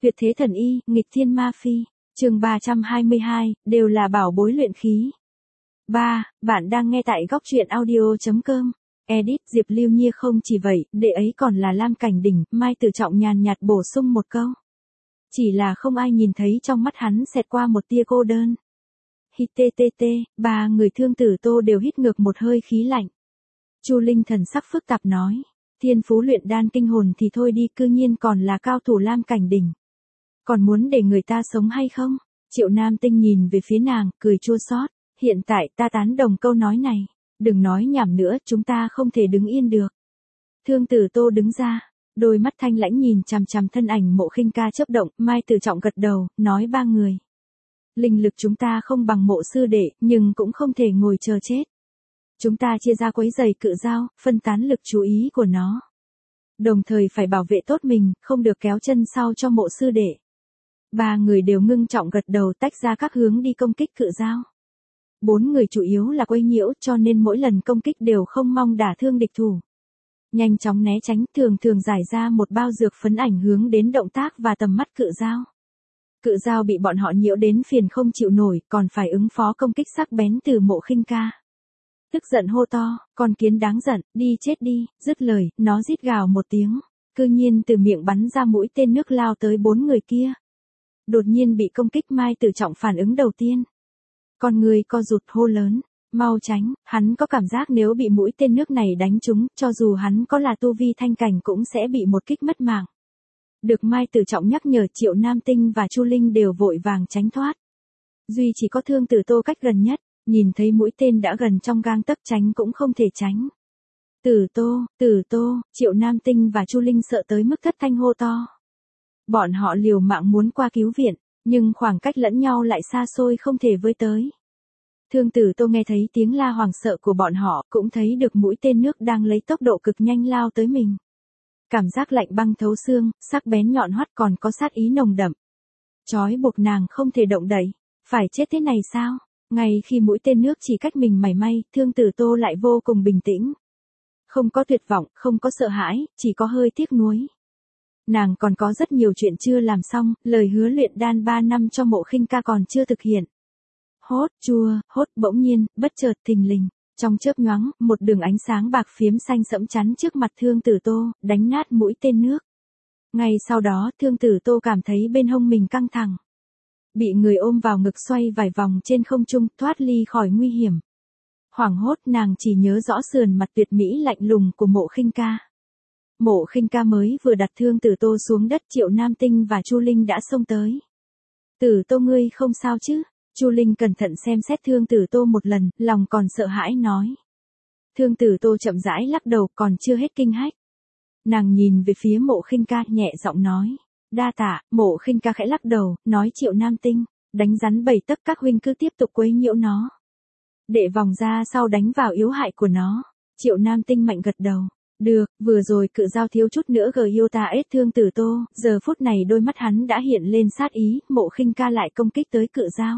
Tuyệt thế thần y, nghịch thiên ma phi. Chương 322, đều là bảo bối luyện khí. 3. Bạn đang nghe tại góc truyện audio.com. Edit Diệp Lưu Nhiên không chỉ vậy, đệ ấy còn là Lam Cảnh Đỉnh, Mai Tử Trọng nhàn nhạt bổ sung một câu. Chỉ là không ai nhìn thấy trong mắt hắn xẹt qua một tia cô đơn. Hi. Ba người Thương Tử Tô đều hít ngược một hơi khí lạnh. Chu Linh thần sắc phức tạp nói. Thiên phú luyện đan kinh hồn thì thôi đi, cư nhiên còn là cao thủ Lam Cảnh Đỉnh. Còn muốn để người ta sống hay không? Triệu Nam Tinh nhìn về phía nàng, cười chua xót. Hiện tại ta tán đồng câu nói này. Đừng nói nhảm nữa, chúng ta không thể đứng yên được. Thương Tử Tô đứng ra, đôi mắt thanh lãnh nhìn chằm chằm thân ảnh Mộ Khinh Ca chớp động, Mai Tử Trọng gật đầu, nói ba người. Linh lực chúng ta không bằng Mộ sư đệ, nhưng cũng không thể ngồi chờ chết. Chúng ta chia ra quấy giày cự dao, phân tán lực chú ý của nó. Đồng thời phải bảo vệ tốt mình, không được kéo chân sau cho Mộ sư đệ. Ba người đều ngưng trọng gật đầu, tách ra các hướng đi công kích cự dao. Bốn người chủ yếu là quấy nhiễu, cho nên mỗi lần công kích đều không mong đả thương địch thủ. Nhanh chóng né tránh, thường giải ra một bao dược phấn ảnh hướng đến động tác và tầm mắt cự dao. Cự dao bị bọn họ nhiễu đến phiền không chịu nổi, còn phải ứng phó công kích sắc bén từ Mộ Khinh Ca. Tức giận hô to, con kiến đáng giận, đi chết đi, dứt lời, nó rít gào một tiếng. Cư nhiên từ miệng bắn ra mũi tên nước lao tới bốn người kia. Đột nhiên bị công kích, Mai Tử Trọng phản ứng đầu tiên. Con người co rụt hô lớn, mau tránh, hắn có cảm giác nếu bị mũi tên nước này đánh trúng, cho dù hắn có là tu vi thanh cảnh cũng sẽ bị một kích mất mạng. Được Mai Tử Trọng nhắc nhở, Triệu Nam Tinh và Chu Linh đều vội vàng tránh thoát. Duy chỉ có Thương Tử Tô cách gần nhất, nhìn thấy mũi tên đã gần trong gang tấc, tránh cũng không thể tránh. Tử Tô, Triệu Nam Tinh và Chu Linh sợ tới mức thất thanh hô to. Bọn họ liều mạng muốn qua cứu viện, nhưng khoảng cách lẫn nhau lại xa xôi không thể với tới. Thương Tử Tô nghe thấy tiếng la hoảng sợ của bọn họ, cũng thấy được mũi tên nước đang lấy tốc độ cực nhanh lao tới mình. Cảm giác lạnh băng thấu xương, sắc bén nhọn hoắt, còn có sát ý nồng đậm. Trói buộc nàng không thể động đậy. Phải chết thế này sao? Ngay khi mũi tên nước chỉ cách mình mảy may, Thương Tử Tô lại vô cùng bình tĩnh. Không có tuyệt vọng, không có sợ hãi, chỉ có hơi tiếc nuối. Nàng còn có rất nhiều chuyện chưa làm xong, lời hứa luyện đan 3 năm cho Mộ Khinh Ca còn chưa thực hiện. Hốt, bỗng nhiên, bất chợt thình lình, trong chớp nhoáng, một đường ánh sáng bạc phiếm xanh sẫm chắn trước mặt Thương Tử Tô, đánh nát mũi tên nước. Ngay sau đó, Thương Tử Tô cảm thấy bên hông mình căng thẳng. Bị người ôm vào ngực xoay vài vòng trên không trung, thoát ly khỏi nguy hiểm. Hoảng hốt, nàng chỉ nhớ rõ sườn mặt tuyệt mỹ lạnh lùng của Mộ Khinh Ca. Mộ Khinh Ca mới vừa đặt Thương Tử Tô xuống đất, Triệu Nam Tinh và Chu Linh đã xông tới. Tử Tô ngươi không sao chứ? Chu Linh cẩn thận xem xét Thương Tử Tô một lần, lòng còn sợ hãi nói. Thương Tử Tô chậm rãi lắc đầu, còn chưa hết kinh hách. Nàng nhìn về phía Mộ Khinh Ca, nhẹ giọng nói. Đa tạ. Mộ Khinh Ca khẽ lắc đầu, nói Triệu Nam Tinh, đánh rắn 7 tấc, các huynh cứ tiếp tục quấy nhiễu nó. Đệ vòng ra sau đánh vào yếu hại của nó. Triệu Nam Tinh mạnh gật đầu. Được, vừa rồi cự dao thiếu chút nữa yêu ta ết Thương Tử Tô, giờ phút này đôi mắt hắn đã hiện lên sát ý, Mộ Khinh Ca lại công kích tới cự dao.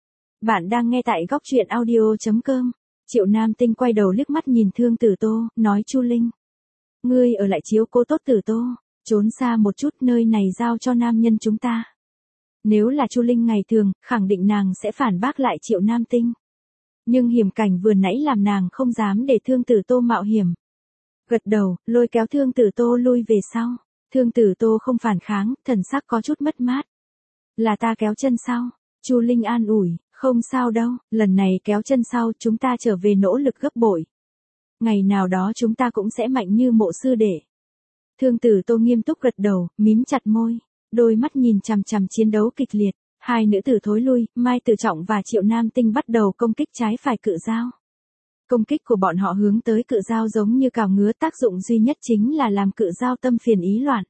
Bạn đang nghe tại góc truyện audio.com. Triệu Nam Tinh quay đầu liếc mắt nhìn Thương Tử Tô, nói Chu Linh. Ngươi ở lại chiếu cố tốt Tử Tô, trốn xa một chút, nơi này giao cho nam nhân chúng ta. Nếu là Chu Linh ngày thường, khẳng định nàng sẽ phản bác lại Triệu Nam Tinh. Nhưng hiểm cảnh vừa nãy làm nàng không dám để Thương Tử Tô mạo hiểm. Gật đầu, lôi kéo Thương Tử Tô lui về sau. Thương Tử Tô không phản kháng, thần sắc có chút mất mát. Là ta kéo chân sau. Chu Linh an ủi, không sao đâu, lần này kéo chân sau chúng ta trở về nỗ lực gấp bội. Ngày nào đó chúng ta cũng sẽ mạnh như Mộ sư đệ. Thương Tử Tô nghiêm túc gật đầu, mím chặt môi, đôi mắt nhìn chằm chằm chiến đấu kịch liệt. Hai nữ tử thối lui, Mai Tử Trọng và Triệu Nam Tinh bắt đầu công kích trái phải cự dao. Công kích của bọn họ hướng tới cự dao giống như cào ngứa, tác dụng duy nhất chính là làm cự dao tâm phiền ý loạn.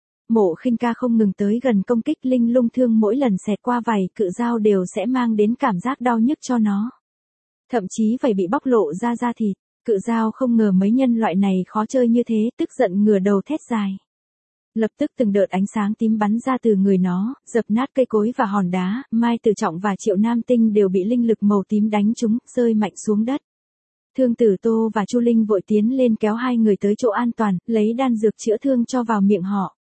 Mộ Khinh Ca không ngừng tới gần công kích, linh lung thương mỗi lần xẹt qua vảy cự dao đều sẽ mang đến cảm giác đau nhức cho nó. Thậm chí phải bị bóc lộ ra da thịt. Cự dao không ngờ mấy nhân loại này khó chơi như thế, tức giận ngửa đầu thét dài. Lập tức từng đợt ánh sáng tím bắn ra từ người nó, dập nát cây cối và hòn đá, Mai Tử Trọng và Triệu Nam Tinh đều bị linh lực màu tím đánh trúng, rơi mạnh xuống đất. Thương Tử Tô và Chu Linh vội tiến lên kéo hai người tới chỗ an toàn, lấy đan dược chữa thương cho vào miệng họ.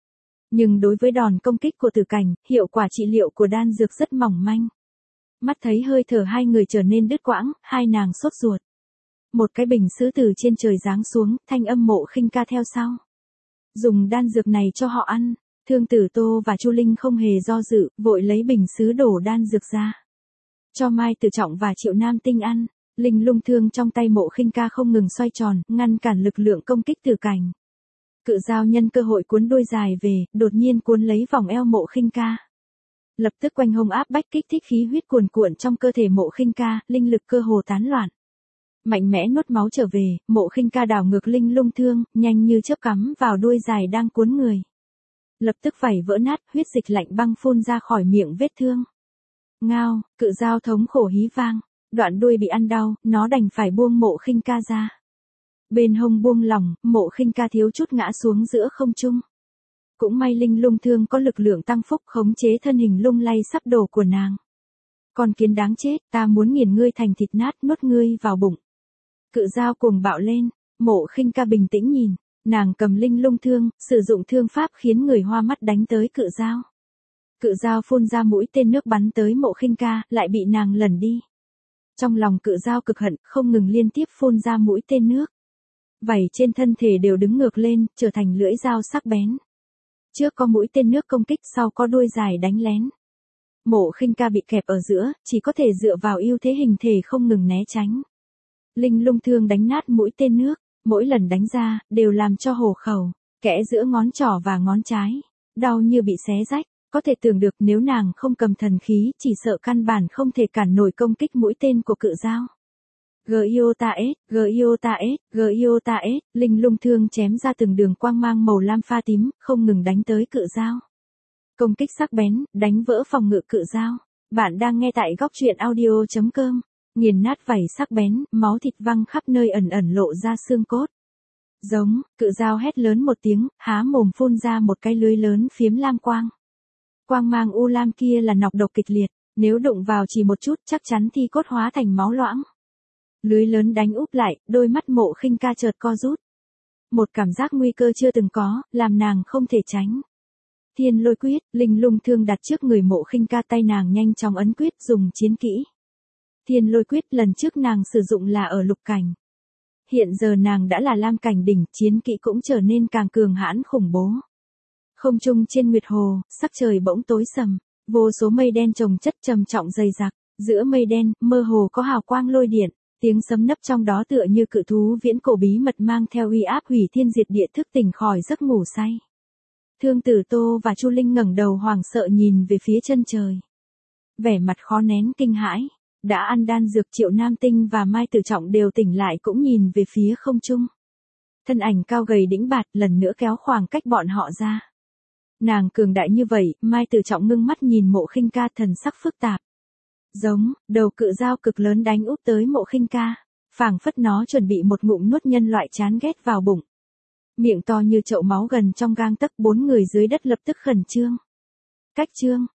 Nhưng đối với đòn công kích của Tử Cảnh, hiệu quả trị liệu của đan dược rất mỏng manh. Mắt thấy hơi thở hai người trở nên đứt quãng, hai nàng sốt ruột. Một cái bình sứ từ trên trời giáng xuống, thanh âm Mộ Khinh Ca theo sau. Dùng đan dược này cho họ ăn. Thương Tử Tô và Chu Linh không hề do dự, vội lấy bình sứ đổ đan dược ra. Cho Mai Tử Trọng và Triệu Nam Tinh ăn. Linh lung thương trong tay Mộ Khinh Ca không ngừng xoay tròn, ngăn cản lực lượng công kích Tử Cảnh. Cự dao nhân cơ hội cuốn đuôi dài về, đột nhiên cuốn lấy vòng eo Mộ Khinh Ca. Lập tức quanh hông áp bách kích thích khí huyết cuồn cuộn trong cơ thể Mộ Khinh Ca, linh lực cơ hồ tán loạn. Mạnh mẽ nuốt máu trở về, Mộ Khinh Ca đảo ngược linh lung thương, nhanh như chớp cắm vào đuôi dài đang cuốn người. Lập tức vảy vỡ nát, huyết dịch lạnh băng phun ra khỏi miệng vết thương. Ngao, cự dao thống khổ hí vang, đoạn đuôi bị ăn đau, nó đành phải buông Mộ Khinh Ca ra. Bên hông buông lỏng, Mộ Khinh Ca thiếu chút ngã xuống giữa không trung. Cũng may linh lung thương có lực lượng tăng phúc khống chế thân hình lung lay sắp đổ của nàng. Con kiến đáng chết, ta muốn nghiền ngươi thành thịt nát nuốt ngươi vào bụng. Cự dao cuồng bạo lên, Mộ Khinh Ca bình tĩnh nhìn, nàng cầm linh lung thương, sử dụng thương pháp khiến người hoa mắt đánh tới cự dao. Cự dao phun ra mũi tên nước bắn tới Mộ Khinh Ca, lại bị nàng lẩn đi. Trong lòng cự dao cực hận, không ngừng liên tiếp phun ra mũi tên nước. Vảy trên thân thể đều đứng ngược lên, trở thành lưỡi dao sắc bén. Trước có mũi tên nước công kích, sau có đuôi dài đánh lén. Mộ Khinh Ca bị kẹp ở giữa, chỉ có thể dựa vào ưu thế hình thể không ngừng né tránh. Linh lung thương đánh nát mũi tên nước, mỗi lần đánh ra, đều làm cho hổ khẩu, kẽ giữa ngón trỏ và ngón trái, đau như bị xé rách. Có thể tưởng được nếu nàng không cầm thần khí, chỉ sợ căn bản không thể cản nổi công kích mũi tên của cự dao. Giota S, linh lung thương chém ra từng đường quang mang màu lam pha tím, không ngừng đánh tới cự dao. Công kích sắc bén, đánh vỡ phòng ngự cự dao. Bạn đang nghe tại góc truyện audio.com. Nghiền nát vảy sắc bén, máu thịt văng khắp nơi ẩn ẩn lộ ra xương cốt. Giống, cự dao hét lớn một tiếng, há mồm phun ra một cái lưới lớn phiếm lam quang. Quang mang u lam kia là nọc độc kịch liệt, nếu đụng vào chỉ một chút chắc chắn thi cốt hóa thành máu loãng. Lưới lớn đánh úp lại, đôi mắt Mộ Khinh Ca chợt co rút. Một cảm giác nguy cơ chưa từng có, làm nàng không thể tránh. Thiên Lôi Quyết, linh lung thương đặt trước người Mộ Khinh Ca, tay nàng nhanh chóng ấn quyết dùng chiến kỹ. Thiên Lôi Quyết lần trước nàng sử dụng là ở lục cảnh. Hiện giờ nàng đã là lam cảnh đỉnh, chiến kỹ cũng trở nên càng cường hãn khủng bố. Không trung trên nguyệt hồ, sắc trời bỗng tối sầm, vô số mây đen chồng chất trầm trọng dày đặc, giữa mây đen, mơ hồ có hào quang lôi điện, tiếng sấm nấp trong đó tựa như cự thú viễn cổ bí mật mang theo uy áp hủy thiên diệt địa thức tỉnh khỏi giấc ngủ say. Thương Tử Tô và Chu Linh ngẩng đầu hoảng sợ nhìn về phía chân trời. Vẻ mặt khó nén kinh hãi, đã ăn đan dược Triệu Nam Tinh và Mai Tử Trọng đều tỉnh lại cũng nhìn về phía không trung. Thân ảnh cao gầy đĩnh bạt lần nữa kéo khoảng cách bọn họ ra. Nàng cường đại như vậy, Mai Tử Trọng ngưng mắt nhìn Mộ Khinh Ca thần sắc phức tạp. Giống, đầu cự dao cực lớn đánh úp tới Mộ Khinh Ca, phảng phất nó chuẩn bị một ngụm nuốt nhân loại chán ghét vào bụng. Miệng to như chậu máu gần trong gang tấc, bốn người dưới đất lập tức khẩn trương. Cách trương,